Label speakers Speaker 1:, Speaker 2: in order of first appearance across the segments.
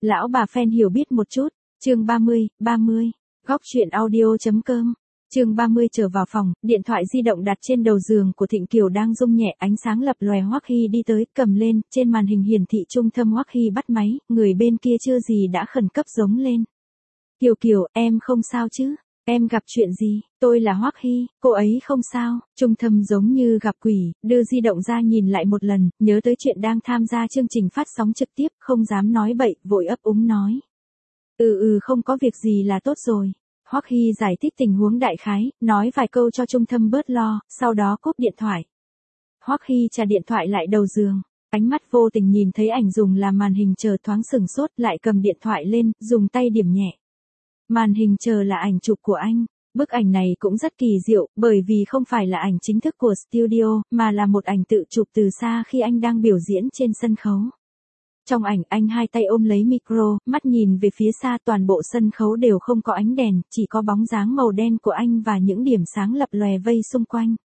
Speaker 1: Lão bà fan hiểu biết một chút, chương 30, góc truyện audio.com. Chương 30 trở vào phòng, điện thoại di động đặt trên đầu giường của Thịnh Kiều đang rung nhẹ, ánh sáng lập lòe. Hoắc Hy đi tới, cầm lên, trên màn hình hiển thị trung thâm. Hoắc Hy bắt máy, người bên kia chưa gì đã khẩn cấp giống lên. Kiều Kiều, em không sao chứ? Em gặp chuyện gì? Tôi là Hoắc Hy, cô ấy không sao. Trung thâm giống như gặp quỷ, đưa di động ra nhìn lại một lần, nhớ tới chuyện đang tham gia chương trình phát sóng trực tiếp, không dám nói bậy, vội ấp úng nói. Không có việc gì là tốt rồi. Hoắc Hy giải thích tình huống đại khái, nói vài câu cho Trung thâm bớt lo, sau đó cúp điện thoại. Hoắc Hy trả điện thoại lại đầu giường, ánh mắt vô tình nhìn thấy ảnh dùng làm màn hình chờ, thoáng sừng sốt, lại cầm điện thoại lên, dùng tay điểm nhẹ. Màn hình chờ là ảnh chụp của anh. Bức ảnh này cũng rất kỳ diệu, bởi vì không phải là ảnh chính thức của studio, mà là một ảnh tự chụp từ xa khi anh đang biểu diễn trên sân khấu. Trong ảnh, anh hai tay ôm lấy micro, mắt nhìn về phía xa, toàn bộ sân khấu đều không có ánh đèn, chỉ có bóng dáng màu đen của anh và những điểm sáng lập lòe vây xung quanh.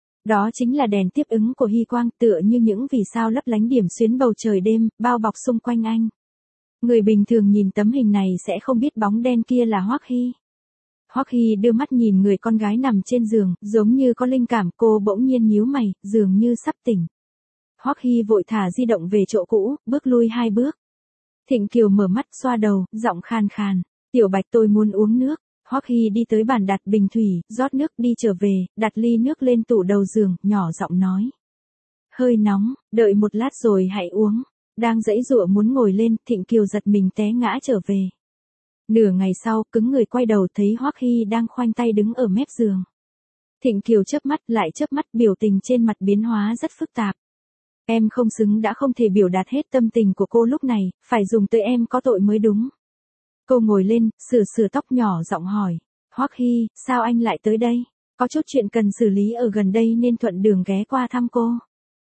Speaker 1: Đó chính là đèn tiếp ứng của Hy Quang, tựa như những vì sao lấp lánh điểm xuyến bầu trời đêm, bao bọc xung quanh anh. Người bình thường nhìn tấm hình này sẽ không biết bóng đen kia là Hoắc Hy. Hoắc Hy đưa mắt nhìn người con gái nằm trên giường, giống như có linh cảm, cô bỗng nhiên nhíu mày, dường như sắp tỉnh. Hoắc Hy vội thả di động về chỗ cũ, bước lui 2 bước. Thịnh Kiều mở mắt, xoa đầu, giọng khan khan. Tiểu Bạch, tôi muốn uống nước. Hoắc Hy đi tới bàn đặt bình thủy, rót nước, đi trở về, đặt ly nước lên tủ đầu giường, nhỏ giọng nói. Hơi nóng, đợi một lát rồi hãy uống. Đang giãy giụa muốn ngồi lên, Thịnh Kiều giật mình té ngã trở về. Nửa ngày sau, cứng người quay đầu thấy Hoắc Hy đang khoanh tay đứng ở mép giường. Thịnh Kiều chớp mắt lại chớp mắt, biểu tình trên mặt biến hóa rất phức tạp. Em không xứng đã không thể biểu đạt hết tâm tình của cô lúc này, phải dùng tới em có tội mới đúng. Cô ngồi lên, sửa tóc, nhỏ giọng hỏi. Hoắc Hy, sao anh lại tới đây? Có chút chuyện cần xử lý ở gần đây nên thuận đường ghé qua thăm cô.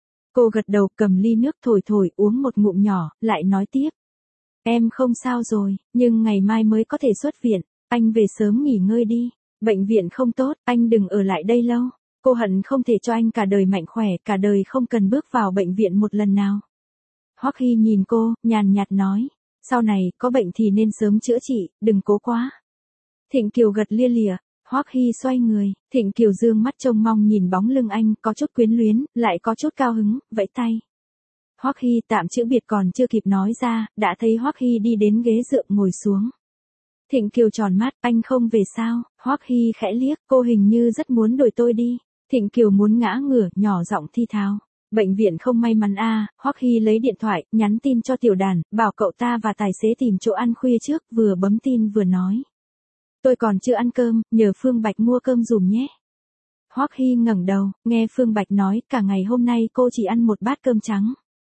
Speaker 1: Cô gật đầu, cầm ly nước thổi uống một ngụm nhỏ, lại nói tiếp. Em không sao rồi, nhưng ngày mai mới có thể xuất viện, anh về sớm nghỉ ngơi đi. Bệnh viện không tốt, anh đừng ở lại đây lâu. Cô hận không thể cho anh cả đời mạnh khỏe, cả đời không cần bước vào bệnh viện một lần nào. Hoắc Hy nhìn cô, nhàn nhạt nói. Sau này, có bệnh thì nên sớm chữa trị, đừng cố quá. Thịnh Kiều gật lia lịa. Hoắc Hy xoay người, Thịnh Kiều dương mắt trông mong nhìn bóng lưng anh, có chút quyến luyến, lại có chút cao hứng, vẫy tay. Hoắc Hy tạm chữ biệt còn chưa kịp nói ra, đã thấy Hoắc Hy đi đến ghế dựa ngồi xuống. Thịnh Kiều tròn mắt, anh không về sao? Hoắc Hy khẽ liếc, cô hình như rất muốn đuổi tôi đi. Thịnh Kiều muốn ngã ngửa, nhỏ giọng thi tháo. Bệnh viện không may mắn à? Hoắc Hy lấy điện thoại, nhắn tin cho Tiểu Đàn, bảo cậu ta và tài xế tìm chỗ ăn khuya trước, vừa bấm tin vừa nói. Tôi còn chưa ăn cơm, nhờ Phương Bạch mua cơm dùm nhé. Hoắc Hy ngẩng đầu, nghe Phương Bạch nói, cả ngày hôm nay cô chỉ ăn một bát cơm trắng.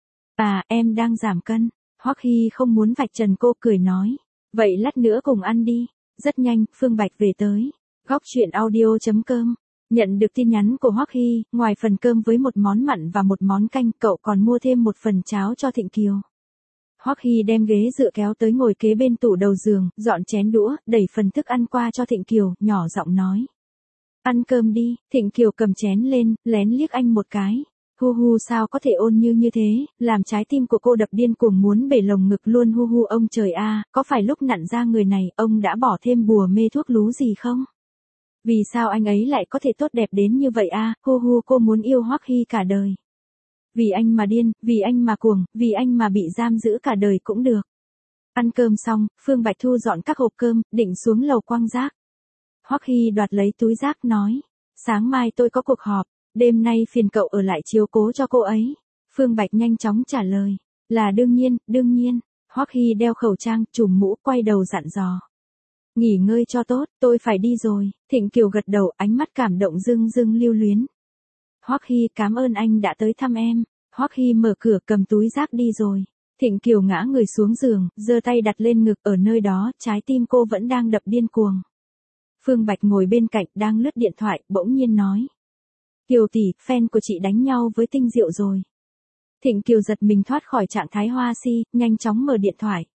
Speaker 1: À, em đang giảm cân. Hoắc Hy không muốn vạch trần cô, cười nói. Vậy lát nữa cùng ăn đi. Rất nhanh, Phương Bạch về tới. Góc truyện audio.com. Nhận được tin nhắn của Hoắc Hy, ngoài phần cơm với một món mặn và một món canh, cậu còn mua thêm một phần cháo cho Thịnh Kiều. Hoắc Hy đem ghế dựa kéo tới ngồi kế bên tủ đầu giường, dọn chén đũa, đẩy phần thức ăn qua cho Thịnh Kiều, nhỏ giọng nói. Ăn cơm đi. Thịnh Kiều cầm chén lên, lén liếc anh một cái. Hu sao có thể ôn như thế, làm trái tim của cô đập điên cuồng muốn bể lồng ngực luôn. Ông trời a, có phải lúc nặn ra người này, ông đã bỏ thêm bùa mê thuốc lú gì không? Vì sao anh ấy lại có thể tốt đẹp đến như vậy a? Cô muốn yêu Hoắc Hy cả đời. Vì anh mà điên, vì anh mà cuồng, vì anh mà bị giam giữ cả đời cũng được. Ăn cơm xong, Phương Bạch thu dọn các hộp cơm, định xuống lầu quăng rác. Hoắc Hy đoạt lấy túi rác nói. Sáng mai tôi có cuộc họp, đêm nay phiền cậu ở lại chiếu cố cho cô ấy. Phương Bạch nhanh chóng trả lời. Là đương nhiên. Hoắc Hy đeo khẩu trang, trùm mũ, quay đầu dặn dò. Nghỉ ngơi cho tốt, tôi phải đi rồi. Thịnh Kiều gật đầu, ánh mắt cảm động dưng lưu luyến. Hoắc Hy, cảm ơn anh đã tới thăm em. Hoắc Hy mở cửa, cầm túi rác đi rồi. Thịnh Kiều ngã người xuống giường, giơ tay đặt lên ngực, ở nơi đó, trái tim cô vẫn đang đập điên cuồng. Phương Bạch ngồi bên cạnh, đang lướt điện thoại, bỗng nhiên nói. Kiều tỷ, fan của chị đánh nhau với Tinh Diệu rồi. Thịnh Kiều giật mình thoát khỏi trạng thái hoa si, nhanh chóng mở điện thoại.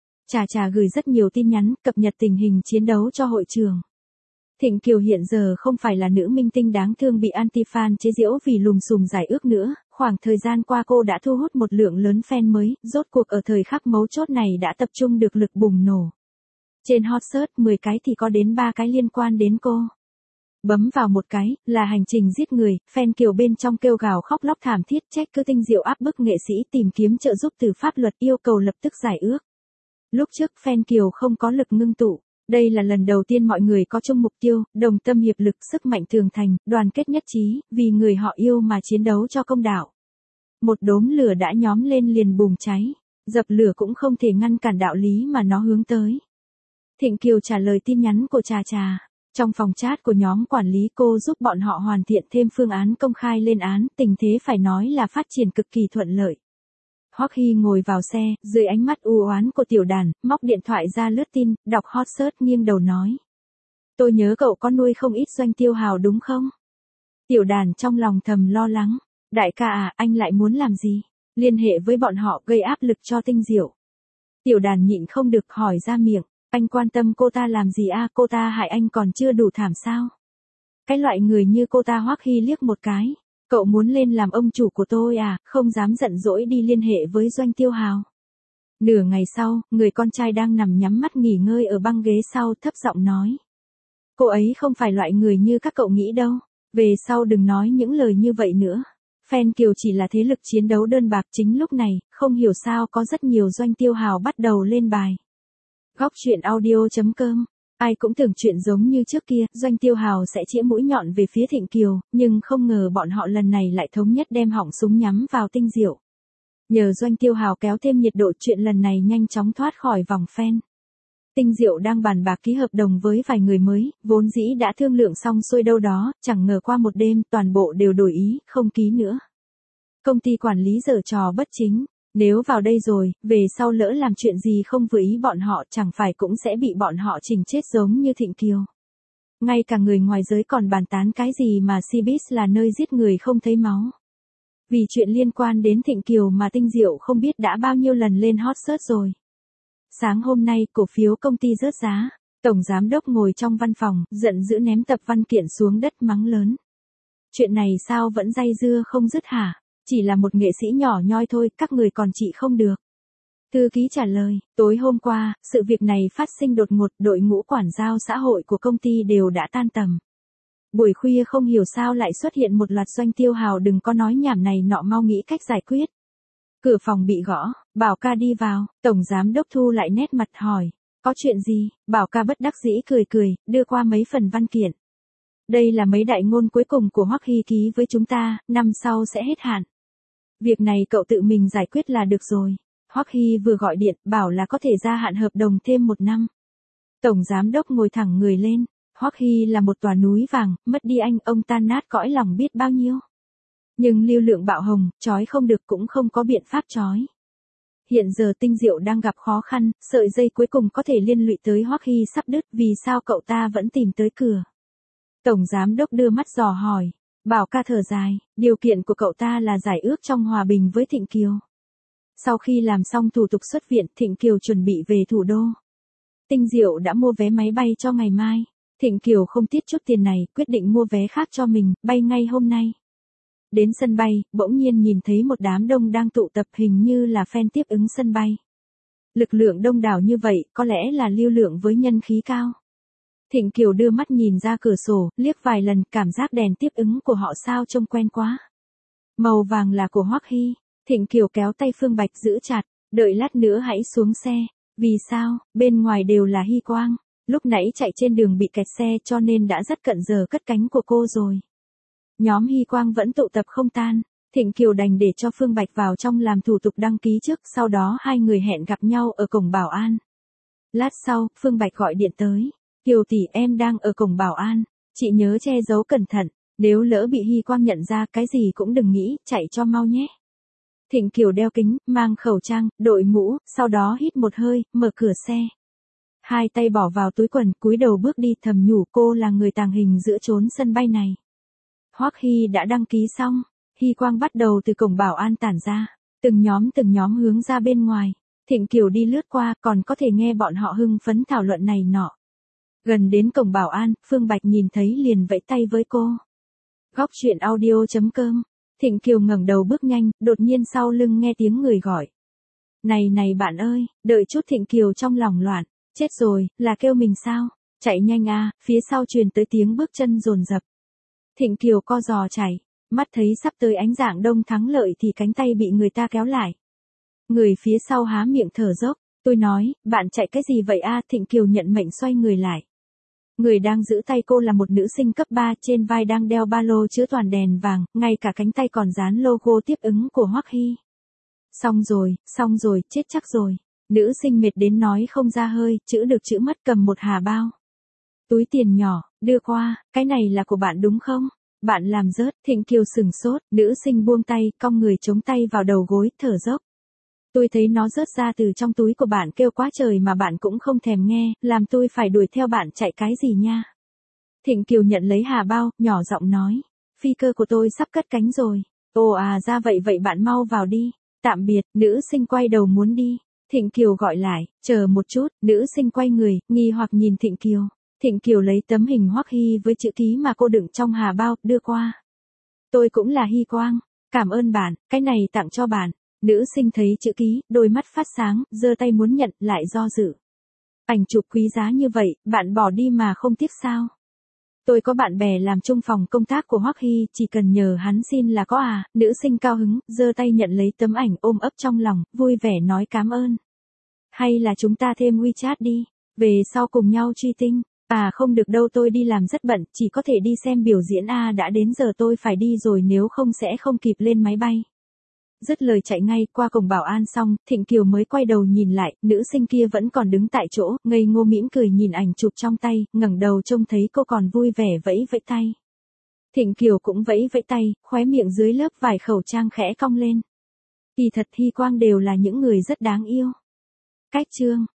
Speaker 1: Trà gửi rất nhiều tin nhắn, cập nhật tình hình chiến đấu cho hội trường. Thịnh Kiều hiện giờ không phải là nữ minh tinh đáng thương bị anti-fan chế giễu vì lùm xùm giải ước nữa, Khoảng thời gian qua cô đã thu hút một lượng lớn fan mới, rốt cuộc ở thời khắc mấu chốt này đã tập trung được lực bùng nổ. Trên hot search 10 cái thì có đến 3 cái liên quan đến cô. Bấm vào một cái, là hành trình giết người, fan Kiều bên trong kêu gào khóc lóc thảm thiết trách cứ Tinh Diệu áp bức nghệ sĩ tìm kiếm trợ giúp từ pháp luật yêu cầu lập tức giải ước. Lúc trước fan Kiều không có lực ngưng tụ. Đây là lần đầu tiên mọi người có chung mục tiêu, đồng tâm hiệp lực, sức mạnh thường thành, đoàn kết nhất trí, vì người họ yêu mà chiến đấu cho công đạo. Một đốm lửa đã nhóm lên liền bùng cháy, dập lửa cũng không thể ngăn cản đạo lý mà nó hướng tới. Thịnh Kiều trả lời tin nhắn của Trà Trà. Trong phòng chat của nhóm quản lý cô giúp bọn họ hoàn thiện thêm phương án công khai lên án, tình thế phải nói là phát triển cực kỳ thuận lợi. Hoắc Hy ngồi vào xe, dưới ánh mắt u oán của Tiểu Đàn, móc điện thoại ra lướt tin, đọc hot search nghiêng đầu nói. Tôi nhớ cậu có nuôi không ít doanh tiêu hào đúng không? Tiểu Đàn trong lòng thầm lo lắng. Đại ca à, anh lại muốn làm gì? Liên hệ với bọn họ gây áp lực cho Tinh Diệu. Tiểu Đàn nhịn không được hỏi ra miệng. Anh quan tâm cô ta làm gì à, cô ta hại anh còn chưa đủ thảm sao? Cái loại người như cô ta. Hoắc Hy liếc một cái. Cậu muốn lên làm ông chủ của tôi à, không dám giận dỗi đi liên hệ với Doanh Tiêu Hào. Nửa ngày sau, người con trai đang nằm nhắm mắt nghỉ ngơi ở băng ghế sau thấp giọng nói. Cô ấy không phải loại người như các cậu nghĩ đâu, về sau đừng nói những lời như vậy nữa. Fan Kiều chỉ là thế lực chiến đấu đơn bạc chính lúc này, không hiểu sao có rất nhiều Doanh Tiêu Hào bắt đầu lên bài. Góc truyện audio.com. Ai cũng tưởng chuyện giống như trước kia, Doanh Tiêu Hào sẽ chĩa mũi nhọn về phía Thịnh Kiều, nhưng không ngờ bọn họ lần này lại thống nhất đem họng súng nhắm vào Tinh Diệu. Nhờ Doanh Tiêu Hào kéo thêm nhiệt độ, chuyện lần này nhanh chóng thoát khỏi vòng fan. Tinh Diệu đang bàn bạc ký hợp đồng với vài người mới, vốn dĩ đã thương lượng xong xuôi đâu đó, chẳng ngờ qua một đêm toàn bộ đều đổi ý, không ký nữa. Công ty quản lý giở trò bất chính. Nếu vào đây rồi, về sau lỡ làm chuyện gì không vừa ý bọn họ chẳng phải cũng sẽ bị bọn họ chỉnh chết giống như Thịnh Kiều. Ngay cả người ngoài giới còn bàn tán cái gì mà Cbiz là nơi giết người không thấy máu. Vì chuyện liên quan đến Thịnh Kiều mà Tinh Diệu không biết đã bao nhiêu lần lên hot search rồi. Sáng hôm nay cổ phiếu công ty rớt giá, tổng giám đốc ngồi trong văn phòng, giận dữ ném tập văn kiện xuống đất mắng lớn. Chuyện này sao vẫn day dưa không dứt hả? Chỉ là một nghệ sĩ nhỏ nhoi thôi, các người còn trị không được. Thư ký trả lời, tối hôm qua, sự việc này phát sinh đột ngột, đội ngũ quản giao xã hội của công ty đều đã tan tầm. Buổi khuya không hiểu sao lại xuất hiện một loạt Doanh Tiêu Hào, đừng có nói nhảm này nọ, mau nghĩ cách giải quyết. Cửa phòng bị gõ, Bảo Ca đi vào, tổng giám đốc thu lại nét mặt hỏi, có chuyện gì? Bảo Ca bất đắc dĩ cười cười, đưa qua mấy phần văn kiện. Đây là mấy đại ngôn cuối cùng của Hoắc Hy ký với chúng ta, năm sau sẽ hết hạn. Việc này cậu tự mình giải quyết là được rồi. Hoắc Hy vừa gọi điện, bảo là có thể gia hạn hợp đồng thêm 1 năm. Tổng giám đốc ngồi thẳng người lên. Hoắc Hy là một tòa núi vàng, mất đi anh, ông tan nát cõi lòng biết bao nhiêu. Nhưng lưu lượng bạo hồng, trói không được cũng không có biện pháp trói. Hiện giờ Tinh Diệu đang gặp khó khăn, sợi dây cuối cùng có thể liên lụy tới Hoắc Hy sắp đứt, vì sao cậu ta vẫn tìm tới cửa? Tổng giám đốc đưa mắt dò hỏi. Bảo Ca thở dài, điều kiện của cậu ta là giải ước trong hòa bình với Thịnh Kiều. Sau khi làm xong thủ tục xuất viện, Thịnh Kiều chuẩn bị về thủ đô. Tinh Diệu đã mua vé máy bay cho ngày mai. Thịnh Kiều không tiết chút tiền này, quyết định mua vé khác cho mình, bay ngay hôm nay. Đến sân bay, bỗng nhiên nhìn thấy một đám đông đang tụ tập, hình như là fan tiếp ứng sân bay. Lực lượng đông đảo như vậy, có lẽ là lưu lượng với nhân khí cao. Thịnh Kiều đưa mắt nhìn ra cửa sổ, liếc vài lần, cảm giác đèn tiếp ứng của họ sao trông quen quá. Màu vàng là của Hoắc Hy. Thịnh Kiều kéo tay Phương Bạch giữ chặt, đợi lát nữa hãy xuống xe. Vì sao? Bên ngoài đều là Hy Quang. Lúc nãy chạy trên đường bị kẹt xe cho nên đã rất cận giờ cất cánh của cô rồi. Nhóm Hy Quang vẫn tụ tập không tan. Thịnh Kiều đành để cho Phương Bạch vào trong làm thủ tục đăng ký trước, sau đó hai người hẹn gặp nhau ở cổng bảo an. Lát sau, Phương Bạch gọi điện tới. Kiều tỷ, em đang ở cổng bảo an, chị nhớ che giấu cẩn thận, nếu lỡ bị Hy Quang nhận ra cái gì cũng đừng nghĩ, chạy cho mau nhé. Thịnh Kiều đeo kính, mang khẩu trang, đội mũ, sau đó hít một hơi, mở cửa xe. Hai tay bỏ vào túi quần, cúi đầu bước đi, thầm nhủ cô là người tàng hình giữa chốn sân bay này. Hoắc Hy đã đăng ký xong, Hy Quang bắt đầu từ cổng bảo an tản ra, từng nhóm hướng ra bên ngoài. Thịnh Kiều đi lướt qua, còn có thể nghe bọn họ hưng phấn thảo luận này nọ. Gần đến cổng bảo an, Phương Bạch nhìn thấy liền vẫy tay với cô. Góc truyện audio.com Thịnh Kiều ngẩng đầu bước nhanh, đột nhiên sau lưng nghe tiếng người gọi. Này này bạn ơi, đợi chút. Thịnh Kiều trong lòng loạn, chết rồi, là kêu mình sao? Chạy nhanh a, phía sau truyền tới tiếng bước chân dồn dập. Thịnh Kiều co giò chạy, mắt thấy sắp tới ánh dạng đông thắng lợi thì cánh tay bị người ta kéo lại. Người phía sau há miệng thở dốc, tôi nói, bạn chạy cái gì vậy a? Thịnh Kiều nhận mệnh xoay người lại. Người đang giữ tay cô là một nữ sinh cấp 3, trên vai đang đeo ba lô chứa toàn đèn vàng, ngay cả cánh tay còn dán logo tiếp ứng của Hoắc Hy. Xong rồi, chết chắc rồi. Nữ sinh mệt đến nói không ra hơi, chữ được chữ mất, cầm một hà bao. Túi tiền nhỏ, đưa qua, cái này là của bạn đúng không? Bạn làm rớt. Thịnh Kiều sừng sốt, nữ sinh buông tay, cong người chống tay vào đầu gối, thở dốc. Tôi thấy nó rớt ra từ trong túi của bạn kêu quá trời mà bạn cũng không thèm nghe, làm tôi phải đuổi theo bạn chạy cái gì nha. Thịnh Kiều nhận lấy hà bao, nhỏ giọng nói. Phi cơ của tôi sắp cất cánh rồi. Ồ à, ra vậy bạn mau vào đi. Tạm biệt. Nữ sinh quay đầu muốn đi. Thịnh Kiều gọi lại, chờ một chút. Nữ sinh quay người, nghi hoặc nhìn Thịnh Kiều. Thịnh Kiều lấy tấm hình Hoắc Hy với chữ ký mà cô đựng trong hà bao, đưa qua. Tôi cũng là Hy Quang. Cảm ơn bạn, cái này tặng cho bạn. Nữ sinh thấy chữ ký, đôi mắt phát sáng, giơ tay muốn nhận, lại do dự. Ảnh chụp quý giá như vậy, bạn bỏ đi mà không tiếc sao? Tôi có bạn bè làm chung phòng công tác của Hoắc Hy, chỉ cần nhờ hắn xin là có à. Nữ sinh cao hứng, giơ tay nhận lấy tấm ảnh, ôm ấp trong lòng, vui vẻ nói cảm ơn. Hay là chúng ta thêm WeChat đi, về sau cùng nhau truy tinh. À không được đâu, tôi đi làm rất bận, chỉ có thể đi xem biểu diễn a. Đã đến giờ tôi phải đi rồi, nếu không sẽ không kịp lên máy bay. Dứt lời chạy ngay qua cổng bảo an xong, Thịnh Kiều mới quay đầu nhìn lại, nữ sinh kia vẫn còn đứng tại chỗ, ngây ngô mỉm cười nhìn ảnh chụp trong tay, ngẩng đầu trông thấy cô còn vui vẻ vẫy vẫy tay. Thịnh Kiều cũng vẫy vẫy tay, khóe miệng dưới lớp vải khẩu trang khẽ cong lên. Kỳ thật Hy Quang đều là những người rất đáng yêu. Cách chương